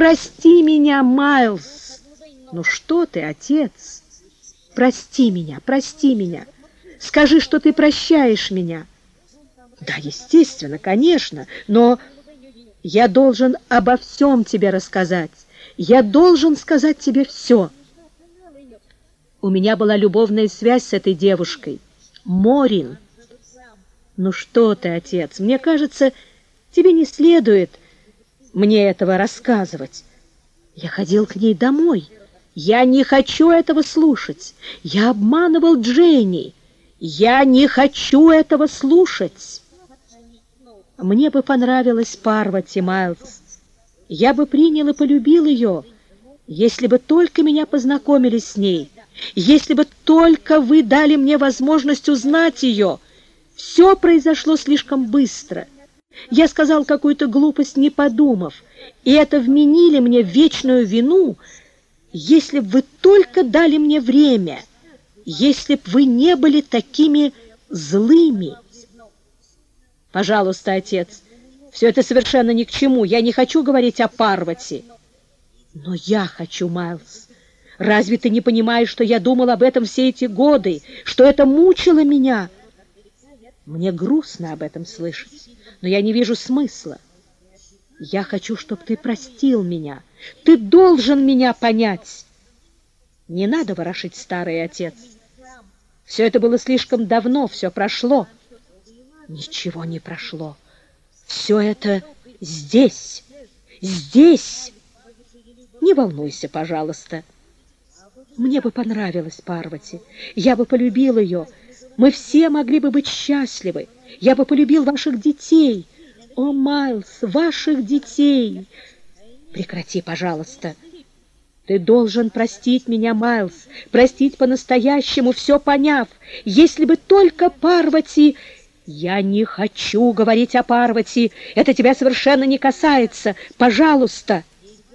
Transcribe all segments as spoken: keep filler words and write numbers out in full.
прости меня, Майлз. Ну что ты, отец? Прости меня, прости меня. Скажи, что ты прощаешь меня. Да, естественно, конечно, но я должен обо всем тебе рассказать. Я должен сказать тебе все. У меня была любовная связь с этой девушкой, Морин. Ну что ты, отец, мне кажется, тебе не следует мне этого рассказывать. Я ходил к ней домой. Я не хочу этого слушать. Я обманывал Дженни. Я не хочу этого слушать. Мне бы понравилась Парвати, Майлз. Я бы принял и полюбил ее, если бы только меня познакомили с ней, если бы только вы дали мне возможность узнать ее. Все произошло слишком быстро. Я сказал какую-то глупость, не подумав, и это вменили мне в вечную вину. Если бы вы только дали мне время, если бы вы не были такими злыми. Пожалуйста, отец, все это совершенно ни к чему. Я не хочу говорить о Парвати. Но я хочу, Майлз. Разве ты не понимаешь, что я думал об этом все эти годы, что это мучило меня? Мне грустно об этом слышать, но я не вижу смысла. Я хочу, чтобы ты простил меня. Ты должен меня понять. Не надо ворошить старый, отец. Все это было слишком давно, все прошло. Ничего не прошло. Все это здесь, здесь. Не волнуйся, пожалуйста. Мне бы понравилась Парвати. Я бы полюбил ее. Мы все могли бы быть счастливы. Я бы полюбил ваших детей. О, Майлз, ваших детей. Прекрати, пожалуйста. Ты должен простить меня, Майлз, простить по-настоящему, все поняв. Если бы только Парвати... Я не хочу говорить о Парвати. Это тебя совершенно не касается. Пожалуйста.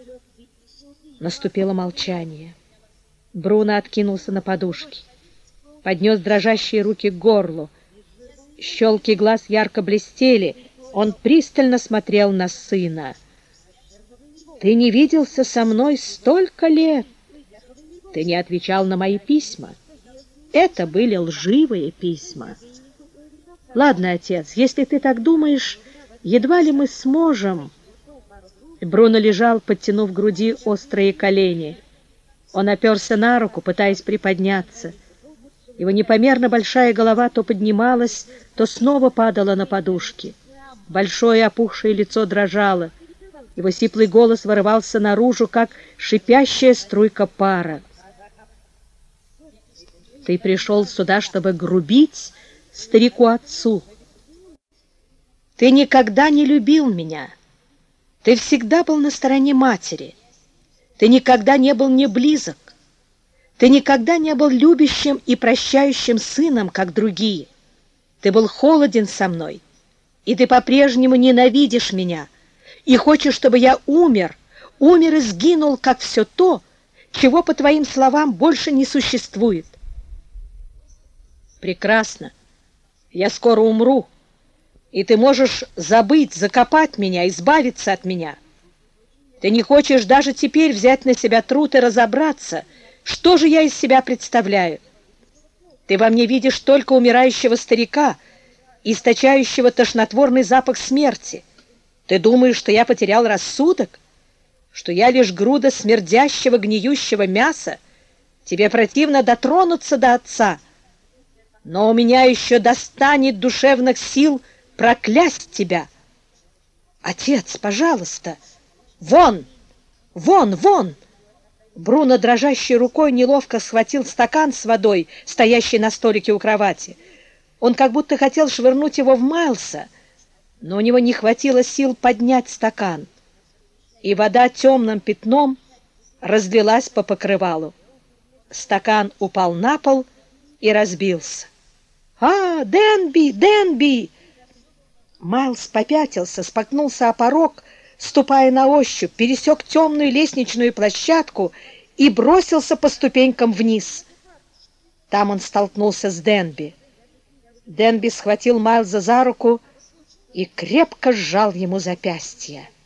Наступило молчание. Бруно откинулся на подушки, поднес дрожащие руки к горлу. Щелки глаз ярко блестели. Он пристально смотрел на сына. Ты не виделся со мной столько лет. Ты не отвечал на мои письма. Это были лживые письма. Ладно, отец, если ты так думаешь, едва ли мы сможем. Бруно лежал, подтянув к груди острые колени. Он оперся на руку, пытаясь приподняться. Его непомерно большая голова то поднималась, то снова падала на подушки. Большое опухшее лицо дрожало. Его сиплый голос вырывался наружу, как шипящая струйка пара. Ты пришел сюда, чтобы грубить старику-отцу. Ты никогда не любил меня. Ты всегда был на стороне матери. Ты никогда не был мне близок. Ты никогда не был любящим и прощающим сыном, как другие. Ты был холоден со мной, и ты по-прежнему ненавидишь меня, и хочешь, чтобы я умер, умер и сгинул, как все то, чего, по твоим словам, больше не существует. Прекрасно. Я скоро умру, и ты можешь забыть, закопать меня, избавиться от меня. Ты не хочешь даже теперь взять на себя труд и разобраться, что же я из себя представляю. Ты во мне видишь только умирающего старика, источающего тошнотворный запах смерти. Ты думаешь, что я потерял рассудок, что я лишь груда смердящего, гниющего мяса? Тебе противно дотронуться до отца, но у меня еще достанет душевных сил проклясть тебя. Отец, пожалуйста, вон, вон, вон! Бруно дрожащей рукой неловко схватил стакан с водой, стоящий на столике у кровати. Он как будто хотел швырнуть его в Майлса, но у него не хватило сил поднять стакан, и вода темным пятном разлилась по покрывалу. Стакан упал на пол и разбился. «А, Денби, Денби!» Майлс попятился, споткнулся о порог, ступая на ощупь, пересек темную лестничную площадку и бросился по ступенькам вниз. Там он столкнулся с Денби. Денби схватил Майлза за руку и крепко сжал ему запястье.